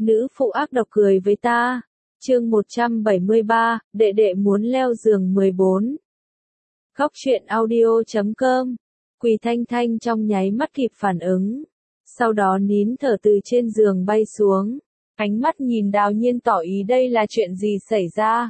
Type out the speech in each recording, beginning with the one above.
Nữ phụ ác độc cười với ta. Chương 173, đệ đệ muốn leo giường 14. Góc truyện audio.com. Quỳ Thanh Thanh trong nháy mắt kịp phản ứng. Sau đó nín thở từ trên giường bay xuống. Ánh mắt nhìn Đào Nhiên tỏ ý đây là chuyện gì xảy ra.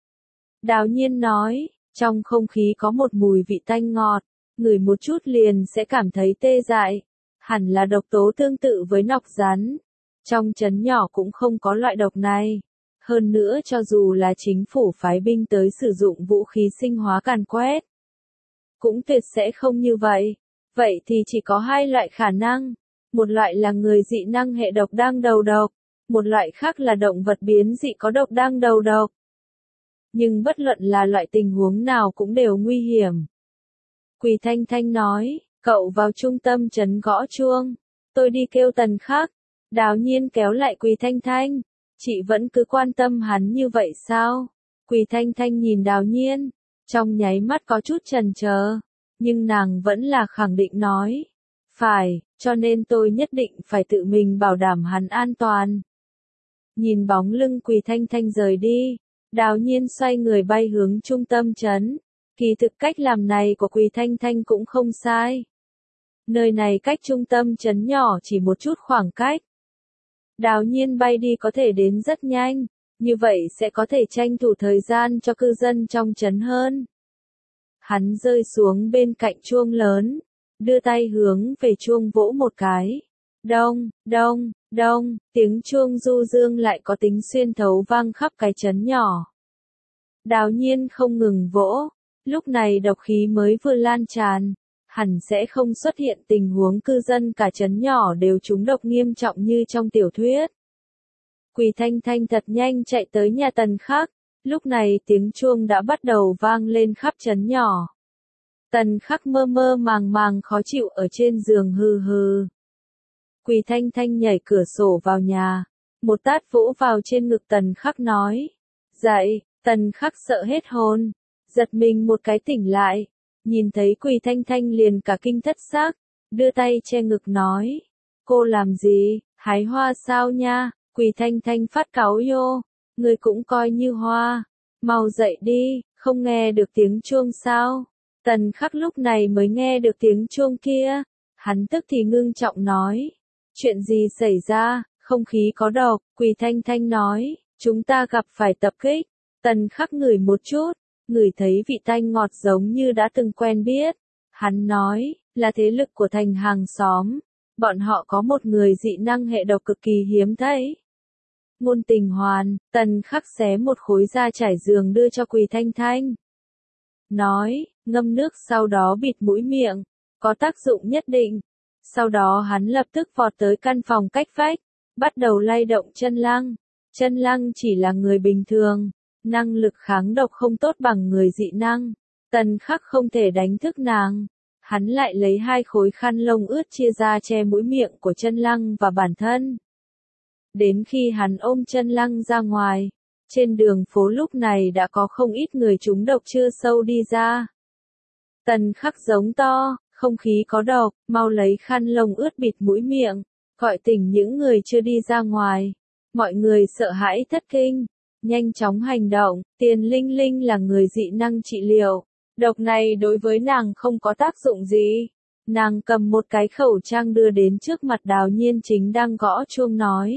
Đào Nhiên nói, trong không khí có một mùi vị tanh ngọt, ngửi một chút liền sẽ cảm thấy tê dại. Hẳn là độc tố tương tự với nọc rắn. Trong trấn nhỏ cũng không có loại độc này. Hơn nữa cho dù là chính phủ phái binh tới sử dụng vũ khí sinh hóa càn quét, cũng tuyệt sẽ không như vậy. Vậy thì chỉ có hai loại khả năng. Một loại là người dị năng hệ độc đang đầu độc. Một loại khác là động vật biến dị có độc đang đầu độc. Nhưng bất luận là loại tình huống nào cũng đều nguy hiểm. Quỳ Thanh Thanh nói, cậu vào trung tâm trấn gõ chuông. Tôi đi kêu Tần Khắc. Đào Nhiên kéo lại Quỳ Thanh Thanh. Chị vẫn cứ quan tâm hắn như vậy sao? Quỳ Thanh Thanh nhìn Đào Nhiên. Trong nháy mắt có chút chần chờ. Nhưng nàng vẫn là khẳng định nói. Phải, cho nên tôi nhất định phải tự mình bảo đảm hắn an toàn. Nhìn bóng lưng Quỳ Thanh Thanh rời đi. Đào Nhiên xoay người bay hướng trung tâm trấn. Kỳ thực cách làm này của Quỳ Thanh Thanh cũng không sai. Nơi này cách trung tâm trấn nhỏ chỉ một chút khoảng cách. Đào Nhiên bay đi có thể đến rất nhanh, như vậy sẽ có thể tranh thủ thời gian cho cư dân trong trấn hơn. Hắn rơi xuống bên cạnh chuông lớn, đưa tay hướng về chuông vỗ một cái. Đông, đông, đông, tiếng chuông du dương lại có tính xuyên thấu vang khắp cái trấn nhỏ. Đào Nhiên không ngừng vỗ, lúc này độc khí mới vừa lan tràn. Hẳn sẽ không xuất hiện tình huống cư dân cả trấn nhỏ đều trúng độc nghiêm trọng như trong tiểu thuyết. Quỳ Thanh Thanh thật nhanh chạy tới nhà Tần Khắc, lúc này tiếng chuông đã bắt đầu vang lên khắp trấn nhỏ. Tần Khắc mơ mơ màng màng khó chịu ở trên giường hừ hừ. Quỳ Thanh Thanh nhảy cửa sổ vào nhà, một tát vỗ vào trên ngực Tần Khắc nói, dậy. Tần Khắc sợ hết hồn, giật mình một cái tỉnh lại. Nhìn thấy Quỳ Thanh Thanh liền cả kinh thất xác, đưa tay che ngực nói. Cô làm gì, hái hoa sao nha? Quỳ Thanh Thanh phát cáu vô. Người cũng coi như hoa. Mau dậy đi, không nghe được tiếng chuông sao? Tần Khắc lúc này mới nghe được tiếng chuông kia. Hắn tức thì ngưng trọng nói. Chuyện gì xảy ra, không khí có độc? Quỳ Thanh Thanh nói, chúng ta gặp phải tập kích. Tần Khắc ngửi một chút. Ngửi thấy vị tanh ngọt giống như đã từng quen biết. Hắn nói, là thế lực của thành hàng xóm. Bọn họ có một người dị năng hệ độc cực kỳ hiếm thấy. Ngôn Tình Hoàn, Tần Khắc xé một khối da trải giường đưa cho Quỳ Thanh Thanh. Nói, ngâm nước sau đó bịt mũi miệng, có tác dụng nhất định. Sau đó hắn lập tức vọt tới căn phòng cách vách, bắt đầu lay động chân lăng. Chân lăng chỉ là người bình thường. Năng lực kháng độc không tốt bằng người dị năng. Tần Khắc không thể đánh thức nàng. Hắn lại lấy hai khối khăn lông ướt chia ra che mũi miệng của chân lăng và bản thân. Đến khi hắn ôm chân lăng ra ngoài, trên đường phố lúc này đã có không ít người trúng độc chưa sâu đi ra. Tần Khắc giống to, không khí có độc, mau lấy khăn lông ướt bịt mũi miệng, gọi tỉnh những người chưa đi ra ngoài. Mọi người sợ hãi thất kinh. Nhanh chóng hành động, Tiền Linh Linh là người dị năng trị liệu. Độc này đối với nàng không có tác dụng gì. Nàng cầm một cái khẩu trang đưa đến trước mặt Đào Nhiên chính đang gõ chuông nói.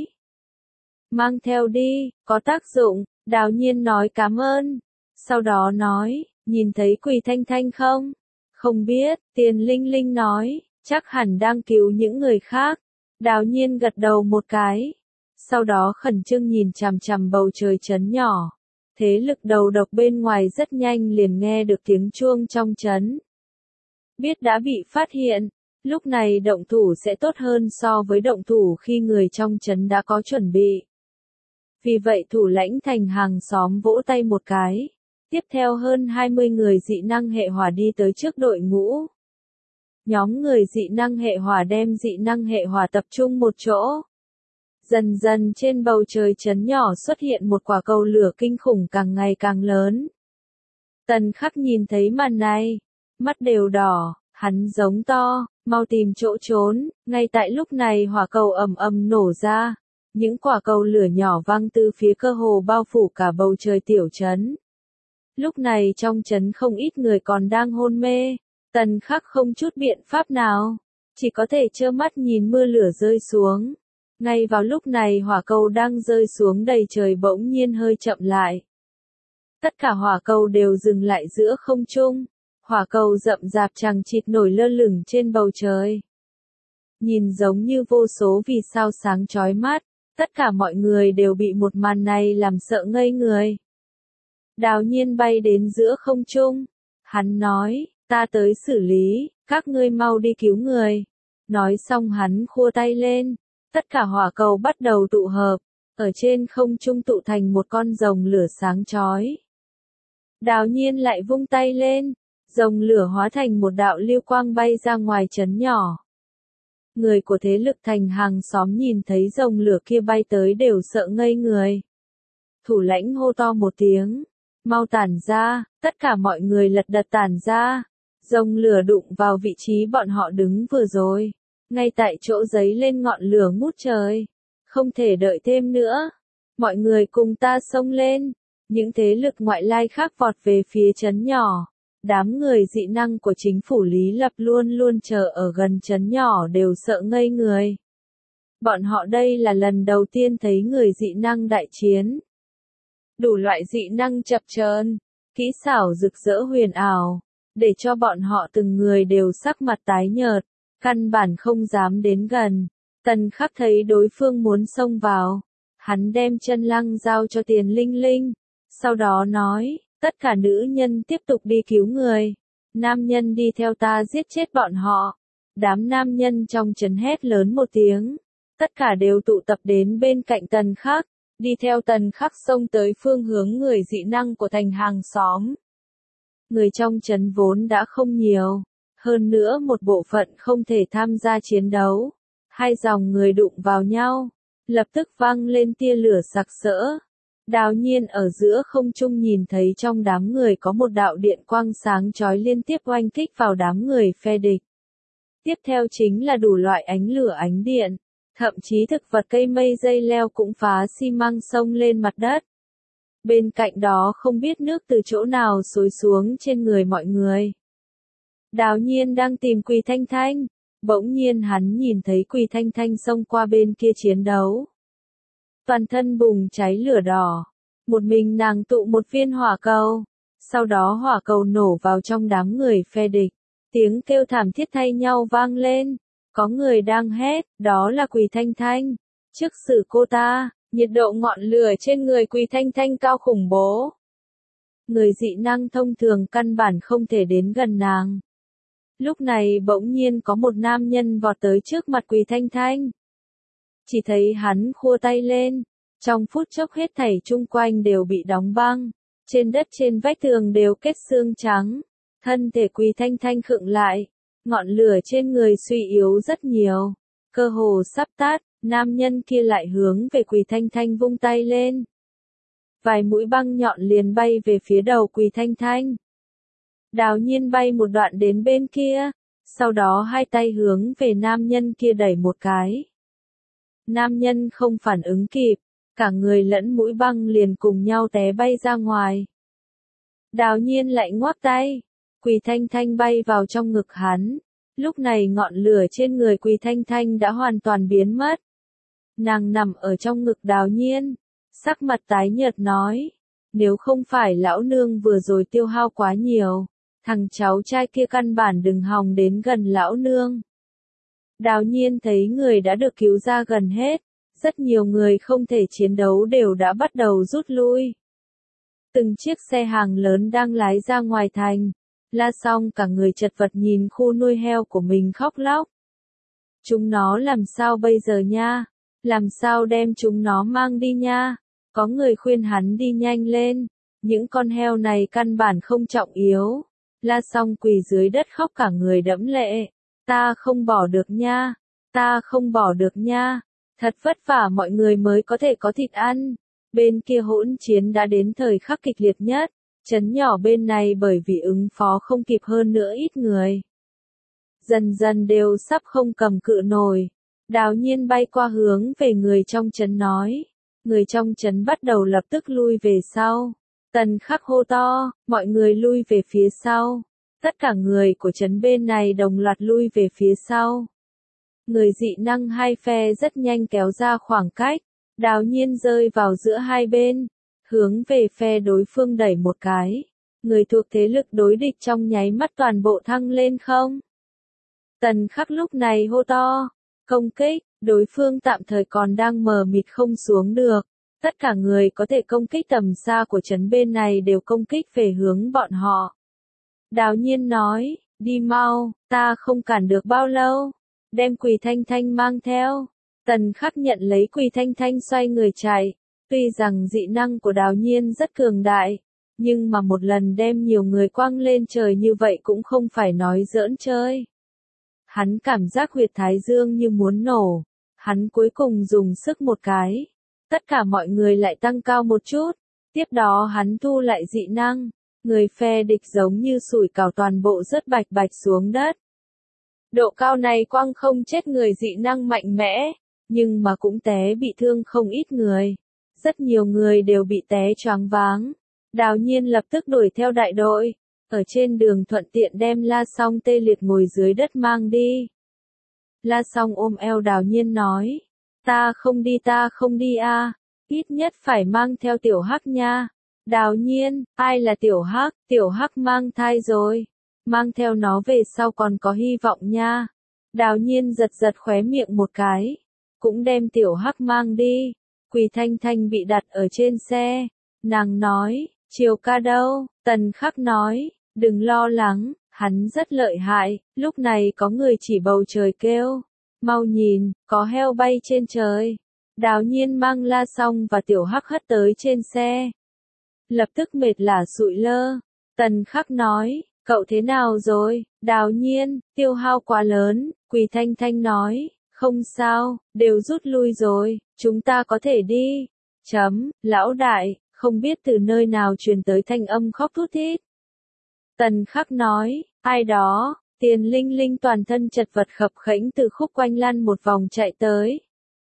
Mang theo đi, có tác dụng. Đào Nhiên nói cảm ơn. Sau đó nói, nhìn thấy Quỳ Thanh Thanh không? Không biết, Tiền Linh Linh nói, chắc hẳn đang cứu những người khác. Đào Nhiên gật đầu một cái. Sau đó khẩn trương nhìn chằm chằm bầu trời trấn nhỏ. Thế lực đầu độc bên ngoài rất nhanh liền nghe được tiếng chuông trong trấn. Biết đã bị phát hiện, lúc này động thủ sẽ tốt hơn so với động thủ khi người trong trấn đã có chuẩn bị. Vì vậy thủ lãnh thành hàng xóm vỗ tay một cái. Tiếp theo hơn 20 người dị năng hệ hỏa đi tới trước đội ngũ. Nhóm người dị năng hệ hỏa đem dị năng hệ hỏa tập trung một chỗ. Dần dần trên bầu trời trấn nhỏ xuất hiện một quả cầu lửa kinh khủng càng ngày càng lớn. Tần Khắc nhìn thấy màn này, mắt đều đỏ, hắn giống to, mau tìm chỗ trốn. Ngay tại lúc này hỏa cầu ầm ầm nổ ra, Những quả cầu lửa nhỏ văng từ phía cơ hồ bao phủ cả bầu trời tiểu trấn. Lúc này trong trấn không ít người còn đang hôn mê. Tần Khắc không chút biện pháp nào, chỉ có thể trơ mắt nhìn mưa lửa rơi xuống. Ngay vào lúc này hỏa cầu đang rơi xuống đầy trời bỗng nhiên hơi chậm lại. Tất cả hỏa cầu đều dừng lại giữa không trung. Hỏa cầu rậm rạp chằng chịt nổi lơ lửng trên bầu trời. Nhìn giống như vô số vì sao sáng chói mắt, tất cả mọi người đều bị một màn này làm sợ ngây người. Đào Nhiên bay đến giữa không trung. Hắn nói, ta tới xử lý, các ngươi mau đi cứu người. Nói xong hắn khua tay lên. Tất cả hỏa cầu bắt đầu tụ hợp, ở trên không trung tụ thành một con rồng lửa sáng chói. Đào Nhiên lại vung tay lên, rồng lửa hóa thành một đạo lưu quang bay ra ngoài trấn nhỏ. Người của thế lực thành hàng xóm nhìn thấy rồng lửa kia bay tới đều sợ ngây người. Thủ lãnh hô to một tiếng, mau tản ra, tất cả mọi người lật đật tản ra. Rồng lửa đụng vào vị trí bọn họ đứng vừa rồi. Ngay tại chỗ giấy lên ngọn lửa ngút trời. Không thể đợi thêm nữa. Mọi người cùng ta xông lên. Những thế lực ngoại lai khác vọt về phía trấn nhỏ. Đám người dị năng của chính phủ Lý Lập luôn luôn chờ ở gần trấn nhỏ đều sợ ngây người. Bọn họ đây là lần đầu tiên thấy người dị năng đại chiến. Đủ loại dị năng chập chờn, kỹ xảo rực rỡ huyền ảo, để cho bọn họ từng người đều sắc mặt tái nhợt, căn bản không dám đến gần. Tần Khắc thấy đối phương muốn xông vào, hắn đem chân lăng giao cho Tiền Linh Linh, sau đó nói, tất cả nữ nhân tiếp tục đi cứu người, nam nhân đi theo ta giết chết bọn họ. Đám nam nhân trong trấn hét lớn một tiếng, tất cả đều tụ tập đến bên cạnh Tần Khắc, đi theo Tần Khắc xông tới phương hướng người dị năng của thành hàng xóm. Người trong trấn vốn đã không nhiều, hơn nữa một bộ phận không thể tham gia chiến đấu. Hai dòng người đụng vào nhau, lập tức vang lên tia lửa sặc sỡ. Đào Nhiên ở giữa không trung nhìn thấy trong đám người có một đạo điện quang sáng chói liên tiếp oanh kích vào đám người phe địch. Tiếp theo chính là đủ loại ánh lửa ánh điện, thậm chí thực vật cây mây dây leo cũng phá xi măng xông lên mặt đất. Bên cạnh đó không biết nước từ chỗ nào xối xuống trên người mọi người. Đào Nhiên đang tìm Quỳ Thanh Thanh, bỗng nhiên hắn nhìn thấy Quỳ Thanh Thanh xông qua bên kia chiến đấu. Toàn thân bùng cháy lửa đỏ, một mình nàng tụ một viên hỏa cầu, sau đó hỏa cầu nổ vào trong đám người phe địch, tiếng kêu thảm thiết thay nhau vang lên, có người đang hét, đó là Quỳ Thanh Thanh, trước xử cô ta, nhiệt độ ngọn lửa trên người Quỳ Thanh Thanh cao khủng bố. Người dị năng thông thường căn bản không thể đến gần nàng. Lúc này bỗng nhiên có một nam nhân vọt tới trước mặt Quỳ Thanh Thanh. Chỉ thấy hắn khua tay lên, trong phút chốc hết thảy chung quanh đều bị đóng băng, trên đất trên vách tường đều kết xương trắng, thân thể Quỳ Thanh Thanh khựng lại, ngọn lửa trên người suy yếu rất nhiều, cơ hồ sắp tắt, nam nhân kia lại hướng về Quỳ Thanh Thanh vung tay lên. Vài mũi băng nhọn liền bay về phía đầu Quỳ Thanh Thanh. Đào Nhiên bay một đoạn đến bên kia, sau đó hai tay hướng về nam nhân kia đẩy một cái. Nam nhân không phản ứng kịp, cả người lẫn mũi băng liền cùng nhau té bay ra ngoài. Đào Nhiên lại ngoắc tay, Quỳ Thanh Thanh bay vào trong ngực hắn. Lúc này ngọn lửa trên người Quỳ Thanh Thanh đã hoàn toàn biến mất. Nàng nằm ở trong ngực Đào Nhiên, sắc mặt tái nhợt nói, nếu không phải lão nương vừa rồi tiêu hao quá nhiều, thằng cháu trai kia căn bản đừng hòng đến gần lão nương. Đào Nhiên thấy người đã được cứu ra gần hết, rất nhiều người không thể chiến đấu đều đã bắt đầu rút lui. Từng chiếc xe hàng lớn đang lái ra ngoài thành, La Song cả người chật vật nhìn khu nuôi heo của mình khóc lóc. Chúng nó làm sao bây giờ nha? Làm sao đem chúng nó mang đi nha? Có người khuyên hắn đi nhanh lên, những con heo này căn bản không trọng yếu. La Song quỳ dưới đất khóc cả người đẫm lệ. Ta không bỏ được nha, ta không bỏ được nha, thật vất vả mọi người mới có thể có thịt ăn. Bên kia hỗn chiến đã đến thời khắc kịch liệt nhất, trấn nhỏ bên này bởi vì ứng phó không kịp hơn nữa ít người. Dần dần đều sắp không cầm cự nổi, Đào Nhiên bay qua hướng về người trong trấn nói. Người trong trấn bắt đầu lập tức lui về sau. Tần Khắc hô to, mọi người lui về phía sau. Tất cả người của trấn bên này đồng loạt lui về phía sau. Người dị năng hai phe rất nhanh kéo ra khoảng cách. Đào Nhiên rơi vào giữa hai bên, hướng về phe đối phương đẩy một cái. Người thuộc thế lực đối địch trong nháy mắt toàn bộ thăng lên không. Tần Khắc lúc này hô to, công kích, đối phương tạm thời còn đang mờ mịt không xuống được. Tất cả người có thể công kích tầm xa của trấn bên này đều công kích về hướng bọn họ. Đào Nhiên nói, đi mau, ta không cản được bao lâu. Đem Quỳ Thanh Thanh mang theo. Tần Khắc nhận lấy Quỳ Thanh Thanh xoay người chạy. Tuy rằng dị năng của Đào Nhiên rất cường đại, nhưng mà một lần đem nhiều người quăng lên trời như vậy cũng không phải nói giỡn chơi. Hắn cảm giác huyệt thái dương như muốn nổ. Hắn cuối cùng dùng sức một cái. Tất cả mọi người lại tăng cao một chút. Tiếp đó hắn thu lại dị năng. Người phe địch giống như sủi cảo toàn bộ rớt bạch bạch xuống đất. Độ cao này quăng không chết người dị năng mạnh mẽ, nhưng mà cũng té bị thương không ít người. Rất nhiều người đều bị té choáng váng. Đào Nhiên lập tức đuổi theo đại đội. Ở trên đường thuận tiện đem La Song tê liệt ngồi dưới đất mang đi. La Song ôm eo Đào Nhiên nói. Ta không đi a, ít nhất phải mang theo Tiểu Hắc nha. Đào Nhiên, ai là Tiểu Hắc mang thai rồi. Mang theo nó về sau còn có hy vọng nha. Đào Nhiên giật giật khóe miệng một cái. Cũng đem Tiểu Hắc mang đi. Quỳ Thanh Thanh bị đặt ở trên xe. Nàng nói, Triều ca đâu? Tần Khắc nói, đừng lo lắng, hắn rất lợi hại. Lúc này có người chỉ bầu trời kêu. Mau nhìn, có heo bay trên trời. Đào Nhiên mang La Song và Tiểu Hắc hất tới trên xe. Lập tức mệt lả sụi lơ. Tần Khắc nói, cậu thế nào rồi? Đào Nhiên, tiêu hao quá lớn. Quỳ Thanh Thanh nói, không sao, đều rút lui rồi, chúng ta có thể đi. Lão đại, không biết từ nơi nào truyền tới thanh âm khóc thút thít. Tần Khắc nói, ai đó? Tiền Linh Linh toàn thân chật vật khập khẽnh từ khúc quanh lăn một vòng chạy tới.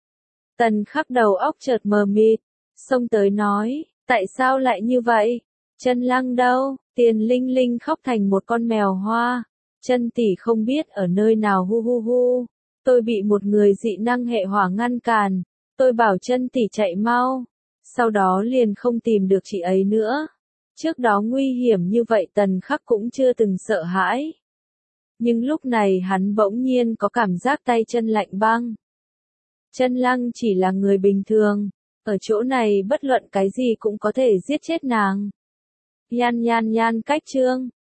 Tần Khắc đầu óc chợt mờ mịt, xông tới nói, tại sao lại như vậy? Chân Lăng đâu? Tiền Linh Linh khóc thành một con mèo hoa. Chân tỷ không biết ở nơi nào hu hu hu. Tôi bị một người dị năng hệ hỏa ngăn cản. Tôi bảo chân tỷ chạy mau. Sau đó liền không tìm được chị ấy nữa. Trước đó nguy hiểm như vậy Tần Khắc cũng chưa từng sợ hãi. Nhưng lúc này hắn bỗng nhiên có cảm giác tay chân lạnh băng. Chân Lăng chỉ là người bình thường. Ở chỗ này bất luận cái gì cũng có thể giết chết nàng. Nhan cách chương.